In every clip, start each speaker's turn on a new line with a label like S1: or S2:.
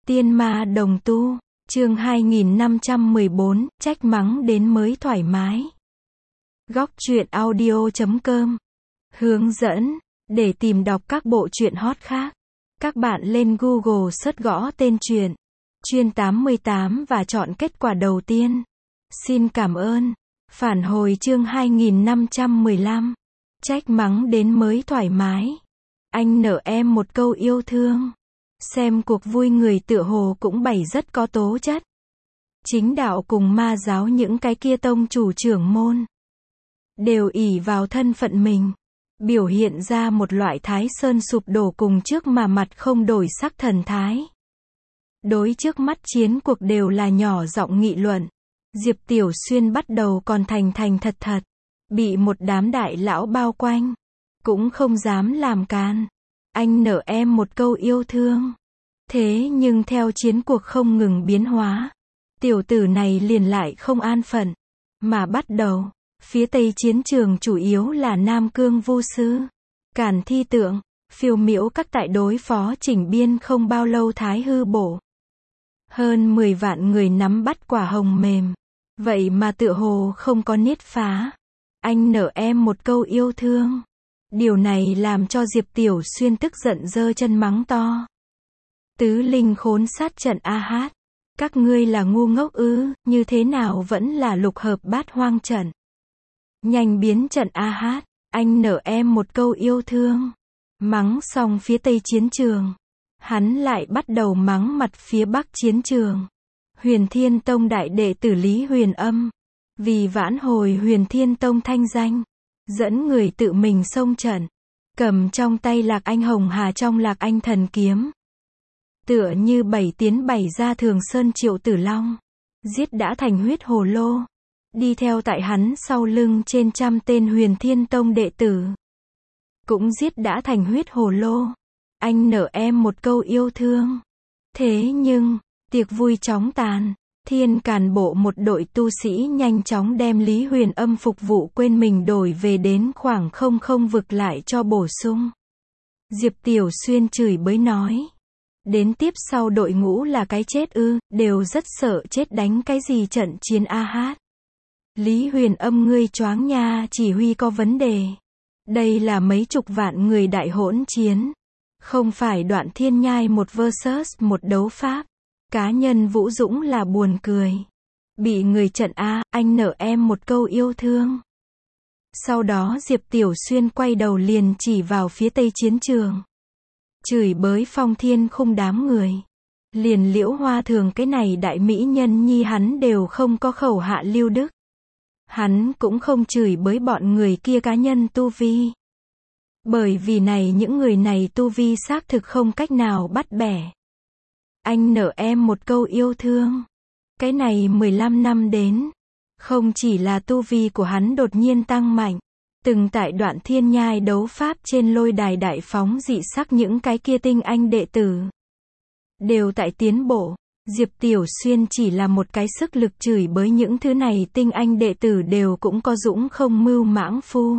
S1: Tiên ma đồng tu, chương 2514, trách mắng đến mới thoải mái. Góc truyện audio.com hướng dẫn, để tìm đọc các bộ truyện hot khác. Các bạn lên Google search gõ tên truyện, chuyên 88 và chọn kết quả đầu tiên. Xin cảm ơn. Phản hồi chương 2515. Trách mắng đến mới thoải mái. Anh nợ em một câu yêu thương. Xem cuộc vui người tựa hồ cũng bày rất có tố chất. Chính đạo cùng ma giáo những cái kia tông chủ trưởng môn đều ỷ vào thân phận mình, biểu hiện ra một loại thái sơn sụp đổ cùng trước mà mặt không đổi sắc thần thái. Đối trước mắt chiến cuộc đều là nhỏ giọng nghị luận. Diệp Tiểu Xuyên bắt đầu còn thành thật thật, bị một đám đại lão bao quanh, cũng không dám làm càn. Anh nợ em một câu yêu thương. Thế nhưng theo chiến cuộc không ngừng biến hóa, tiểu tử này liền lại không an phận, mà bắt đầu, phía tây chiến trường chủ yếu là Nam Cương Vu Sư, Càn Thi Tượng, Phiêu Miễu các tại đối phó Chỉnh Biên không bao lâu Thái Hư Bổ. Hơn 10 vạn người nắm bắt quả hồng mềm, vậy mà tựa hồ không có niết phá. Anh nợ em một câu yêu thương. Điều này làm cho Diệp Tiểu Xuyên tức giận giơ chân mắng to. Tứ linh khốn sát trận a hát. Các ngươi là ngu ngốc ư, như thế nào vẫn là lục hợp bát hoang trận. Nhanh biến trận a hát, anh nợ em một câu yêu thương. Mắng xong phía tây chiến trường, hắn lại bắt đầu mắng mặt phía bắc chiến trường. Huyền Thiên Tông đại đệ tử Lý Huyền Âm, vì vãn hồi Huyền Thiên Tông thanh danh, dẫn người tự mình xông trận, cầm trong tay Lạc Anh Hồng Hà trong Lạc Anh Thần Kiếm. Tựa như bảy tiến bảy ra Thường Sơn Triệu Tử Long, giết đã thành huyết hồ lô, đi theo tại hắn sau lưng trên trăm tên Huyền Thiên Tông đệ tử, cũng giết đã thành huyết hồ lô. Anh nợ em một câu yêu thương. Thế nhưng, tiệc vui chóng tàn, Thiên Càn Bộ một đội tu sĩ nhanh chóng đem Lý Huyền Âm phục vụ quên mình đổi về đến khoảng không vực lại cho bổ sung. Diệp Tiểu Xuyên chửi bới nói. Đến tiếp sau đội ngũ là cái chết ư, đều rất sợ chết đánh cái gì trận chiến a hát. Lý Huyền Âm ngươi choáng nha, chỉ huy có vấn đề. Đây là mấy chục vạn người đại hỗn chiến. Không phải Đoạn Thiên Nhai một versus một đấu pháp. Cá nhân Vũ Dũng là buồn cười. Bị người trận a, anh nợ em một câu yêu thương. Sau đó Diệp Tiểu Xuyên quay đầu liền chỉ vào phía tây chiến trường. Chửi bới Phong Thiên Khung đám người. Liền Liễu Hoa Thường cái này đại mỹ nhân nhi hắn đều không có khẩu hạ lưu đức. Hắn cũng không chửi bới bọn người kia cá nhân tu vi. Bởi vì này những người này tu vi xác thực không cách nào bắt bẻ. Anh nợ em một câu yêu thương. Cái này 15 năm đến, không chỉ là tu vi của hắn đột nhiên tăng mạnh, từng tại Đoạn Thiên Nhai đấu pháp trên lôi đài đại phóng dị sắc những cái kia tinh anh đệ tử đều tại tiến bộ. Diệp Tiểu Xuyên chỉ là một cái sức lực chửi bới những thứ này tinh anh đệ tử đều cũng có dũng không mưu mãng phu.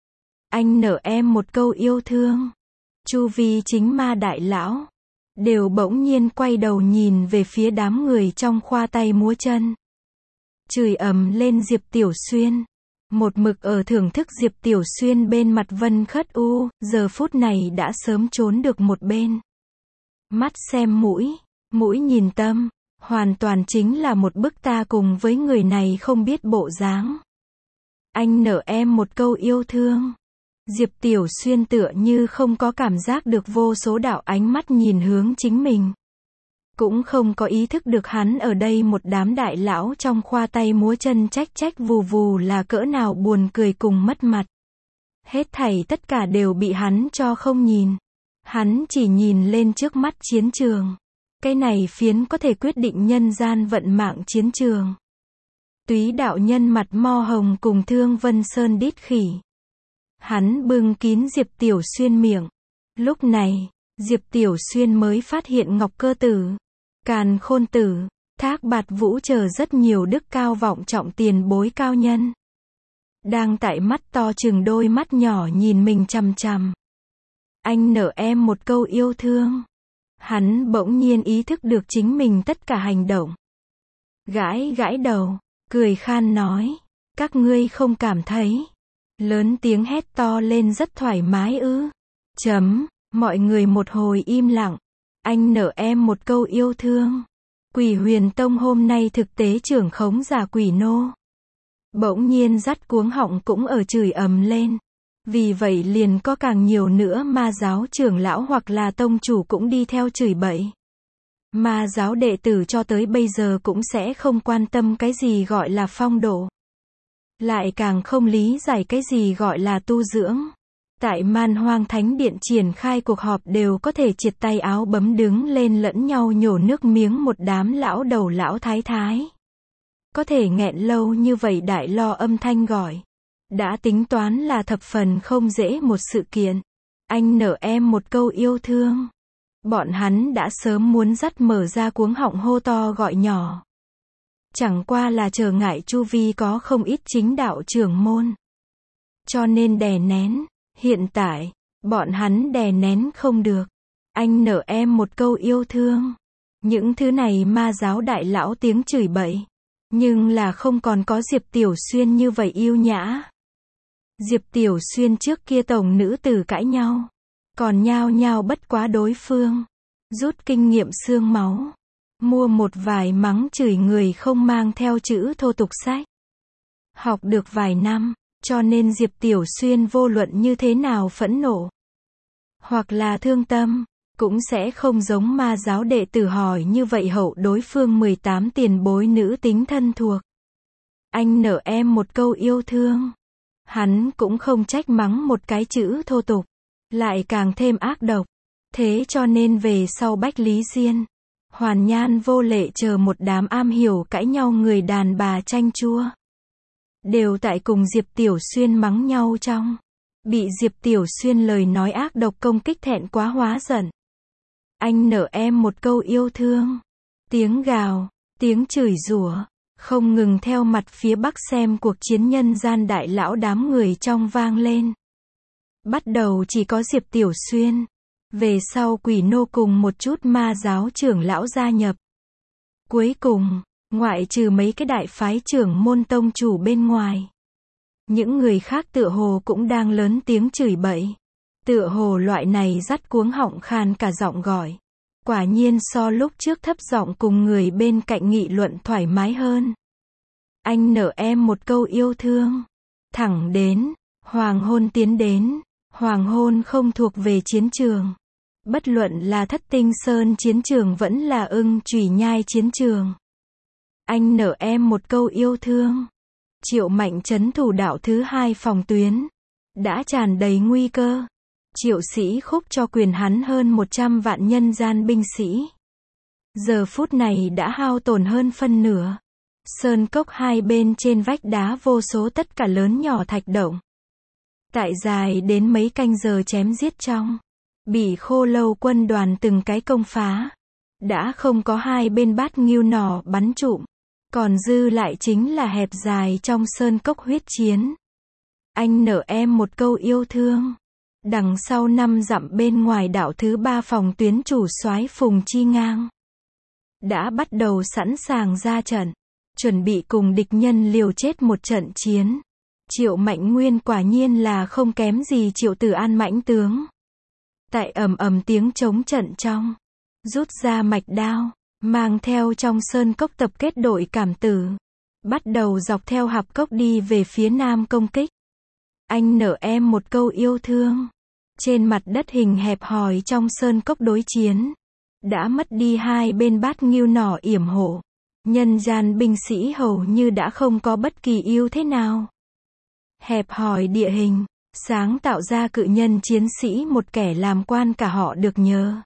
S1: Anh nợ em một câu yêu thương. Chu vi chính ma đại lão đều bỗng nhiên quay đầu nhìn về phía đám người trong khoa tay múa chân, chửi ầm lên Diệp Tiểu Xuyên. Một mực ở thưởng thức Diệp Tiểu Xuyên bên mặt Vân Khất U, giờ phút này đã sớm trốn được một bên. Mắt xem mũi, mũi nhìn tâm, hoàn toàn chính là một bức ta cùng với người này không biết bộ dáng. Anh nợ em một câu yêu thương. Diệp Tiểu Xuyên tựa như không có cảm giác được vô số đạo ánh mắt nhìn hướng chính mình. Cũng không có ý thức được hắn ở đây một đám đại lão trong khoa tay múa chân trách vù vù là cỡ nào buồn cười cùng mất mặt. Hết thảy tất cả đều bị hắn cho không nhìn. Hắn chỉ nhìn lên trước mắt chiến trường. Cái này phiến có thể quyết định nhân gian vận mạng chiến trường. Túy đạo nhân mặt mo hồng cùng Thương Vân Sơn đít khỉ. Hắn bưng kín Diệp Tiểu Xuyên miệng. Lúc này, Diệp Tiểu Xuyên mới phát hiện Ngọc Cơ Tử, Càn Khôn Tử, Thác Bạt Vũ chờ rất nhiều đức cao vọng trọng tiền bối cao nhân đang tại mắt to chừng đôi mắt nhỏ nhìn mình chằm chằm. Anh nợ em một câu yêu thương. Hắn bỗng nhiên ý thức được chính mình tất cả hành động. Gãi gãi đầu, cười khan nói, các ngươi không cảm thấy. Lớn tiếng hét to lên rất thoải mái ư. Mọi người một hồi im lặng. Anh nở em một câu yêu thương. Quỷ Huyền Tông hôm nay thực tế trưởng khống giả Quỷ Nô. Bỗng nhiên dắt cuống họng cũng ở chửi ầm lên. Vì vậy liền có càng nhiều nữa ma giáo trưởng lão hoặc là tông chủ cũng đi theo chửi bậy. Ma giáo đệ tử cho tới bây giờ cũng sẽ không quan tâm cái gì gọi là phong độ. Lại càng không lý giải cái gì gọi là tu dưỡng. Tại Man Hoang Thánh Điện triển khai cuộc họp đều có thể triệt tay áo bấm đứng lên lẫn nhau nhổ nước miếng một đám lão đầu lão thái thái. Có thể nghẹn lâu như vậy đại lo âm thanh gọi. Đã tính toán là thập phần không dễ một sự kiện. Anh nở em một câu yêu thương. Bọn hắn đã sớm muốn dắt mở ra cuống họng hô to gọi nhỏ. Chẳng qua là trở ngại chu vi có không ít chính đạo trưởng môn. Cho nên đè nén. Hiện tại, bọn hắn đè nén không được. Anh nở em một câu yêu thương. Những thứ này ma giáo đại lão tiếng chửi bậy. Nhưng là không còn có Diệp Tiểu Xuyên như vậy yêu nhã. Diệp Tiểu Xuyên trước kia tổng nữ tử cãi nhau. Còn nhao nhao bất quá đối phương. Rút kinh nghiệm xương máu. Mua một vài mắng chửi người không mang theo chữ thô tục sách. Học được vài năm. Cho nên Diệp Tiểu Xuyên vô luận như thế nào phẫn nộ. Hoặc là thương tâm. Cũng sẽ không giống ma giáo đệ tử hỏi như vậy hậu đối phương 18 tiền bối nữ tính thân thuộc. Anh nở em một câu yêu thương. Hắn cũng không trách mắng một cái chữ thô tục. Lại càng thêm ác độc. Thế cho nên về sau Bách Lý Diên, Hoàn Nhan Vô Lệ chờ một đám am hiểu cãi nhau người đàn bà chanh chua. Đều tại cùng Diệp Tiểu Xuyên mắng nhau trong. Bị Diệp Tiểu Xuyên lời nói ác độc công kích thẹn quá hóa giận. Anh nở em một câu yêu thương. Tiếng gào, tiếng chửi rủa, không ngừng theo mặt phía bắc xem cuộc chiến nhân gian đại lão đám người trong vang lên. Bắt đầu chỉ có Diệp Tiểu Xuyên. Về sau Quỷ Nô cùng một chút ma giáo trưởng lão gia nhập. Cuối cùng, ngoại trừ mấy cái đại phái trưởng môn tông chủ bên ngoài. Những người khác tựa hồ cũng đang lớn tiếng chửi bậy. Tựa hồ loại này dắt cuống họng khan cả giọng gọi. Quả nhiên so lúc trước thấp giọng cùng người bên cạnh nghị luận thoải mái hơn. Anh nở em một câu yêu thương. Thẳng đến, hoàng hôn tiến đến. Hoàng hôn không thuộc về chiến trường. Bất luận là Thất Tinh Sơn chiến trường vẫn là Ưng Chủy Nhai chiến trường. Anh nở em một câu yêu thương. Triệu Mạnh trấn thủ đạo thứ 2 phòng tuyến. Đã tràn đầy nguy cơ. Triệu Sĩ Khúc cho quyền hắn hơn 100 vạn nhân gian binh sĩ. Giờ phút này đã hao tổn hơn phân nửa. Sơn cốc hai bên trên vách đá vô số tất cả lớn nhỏ thạch động. Tại dài đến mấy canh giờ chém giết trong. Bị Khô Lâu quân đoàn từng cái công phá. Đã không có hai bên bát nghêu nỏ bắn trụm. Còn dư lại chính là hẹp dài trong sơn cốc huyết chiến. Anh nở em một câu yêu thương. Đằng sau 5 dặm bên ngoài đảo thứ 3 phòng tuyến chủ soái Phùng Chi Ngang. Đã bắt đầu sẵn sàng ra trận. Chuẩn bị cùng địch nhân liều chết một trận chiến. Triệu Mạnh Nguyên quả nhiên là không kém gì Triệu Tử An mãnh tướng. Tại ầm ầm tiếng chống trận trong. Rút ra mạch đao. Mang theo trong sơn cốc tập kết đội cảm tử. Bắt đầu dọc theo hạp cốc đi về phía nam công kích. Anh nở em một câu yêu thương. Trên mặt đất hình hẹp hòi trong sơn cốc đối chiến. Đã mất đi hai bên bát nghêu nỏ yểm hộ. Nhân gian binh sĩ hầu như đã không có bất kỳ ưu thế nào. Hẹp hòi địa hình. Sáng tạo ra cự nhân chiến sĩ một kẻ làm quan cả họ được nhớ.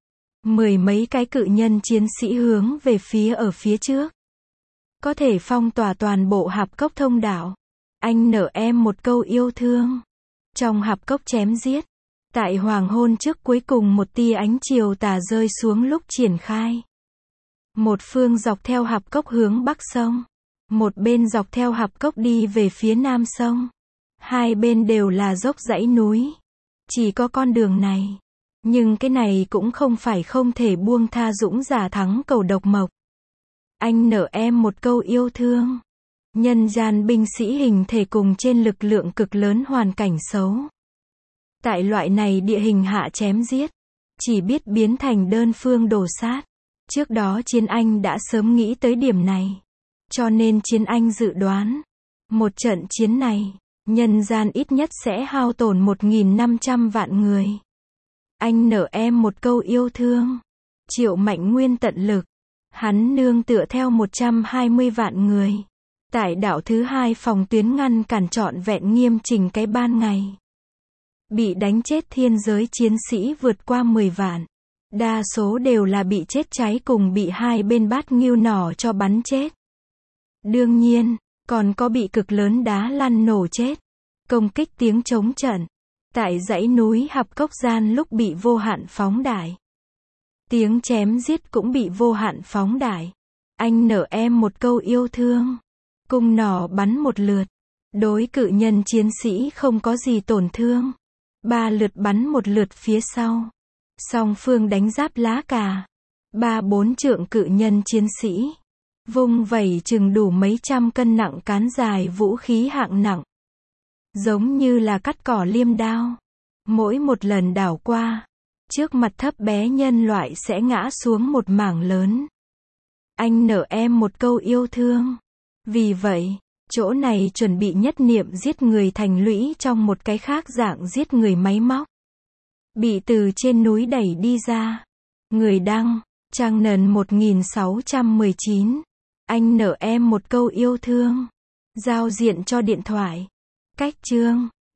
S1: 10 mấy cái cự nhân chiến sĩ hướng về phía ở phía trước. Có thể phong tỏa toàn bộ hạp cốc thông đạo. Anh nở em một câu yêu thương. Trong hạp cốc chém giết. Tại hoàng hôn trước cuối cùng một tia ánh chiều tà rơi xuống lúc triển khai. Một phương dọc theo hạp cốc hướng bắc sông. Một bên dọc theo hạp cốc đi về phía nam sông. Hai bên đều là dốc dãy núi. Chỉ có con đường này. Nhưng cái này cũng không phải không thể buông tha dũng giả thắng cầu độc mộc. Anh nợ em một câu yêu thương. Nhân gian binh sĩ hình thể cùng trên lực lượng cực lớn hoàn cảnh xấu. Tại loại này địa hình hạ chém giết, chỉ biết biến thành đơn phương đổ sát. Trước đó Chiến Anh đã sớm nghĩ tới điểm này. Cho nên Chiến Anh dự đoán, một trận chiến này, nhân gian ít nhất sẽ hao tổn 1.500 vạn người. Anh nợ em một câu yêu thương. Triệu Mạnh Nguyên tận lực. Hắn nương tựa theo 120 vạn người. Tại đảo thứ 2 phòng tuyến ngăn cản trọn vẹn nghiêm chỉnh cái ban ngày. Bị đánh chết thiên giới chiến sĩ vượt qua 10 vạn. Đa số đều là bị chết cháy cùng bị hai bên bát ngưu nỏ cho bắn chết. Đương nhiên, còn có bị cực lớn đá lăn nổ chết. Công kích tiếng chống trận. Tại dãy núi Hạp Cốc Gian lúc bị vô hạn phóng đại. Tiếng chém giết cũng bị vô hạn phóng đại. Anh nợ em một câu yêu thương. Cung nỏ bắn một lượt. Đối cự nhân chiến sĩ không có gì tổn thương. 3 lượt bắn một lượt phía sau. Song phương đánh giáp lá cà. 3-4 trượng cự nhân chiến sĩ. Vung vẩy chừng đủ mấy trăm cân nặng cán dài vũ khí hạng nặng. Giống như là cắt cỏ liêm đao. Mỗi một lần đảo qua, trước mặt thấp bé nhân loại sẽ ngã xuống một mảng lớn. Anh nợ em một câu yêu thương. Vì vậy, chỗ này chuẩn bị nhất niệm giết người thành lũy trong một cái khác dạng giết người máy móc. Bị từ trên núi đẩy đi ra. Người đăng, trang nền 1619. Anh nợ em một câu yêu thương. Giao diện cho điện thoại. Cách chương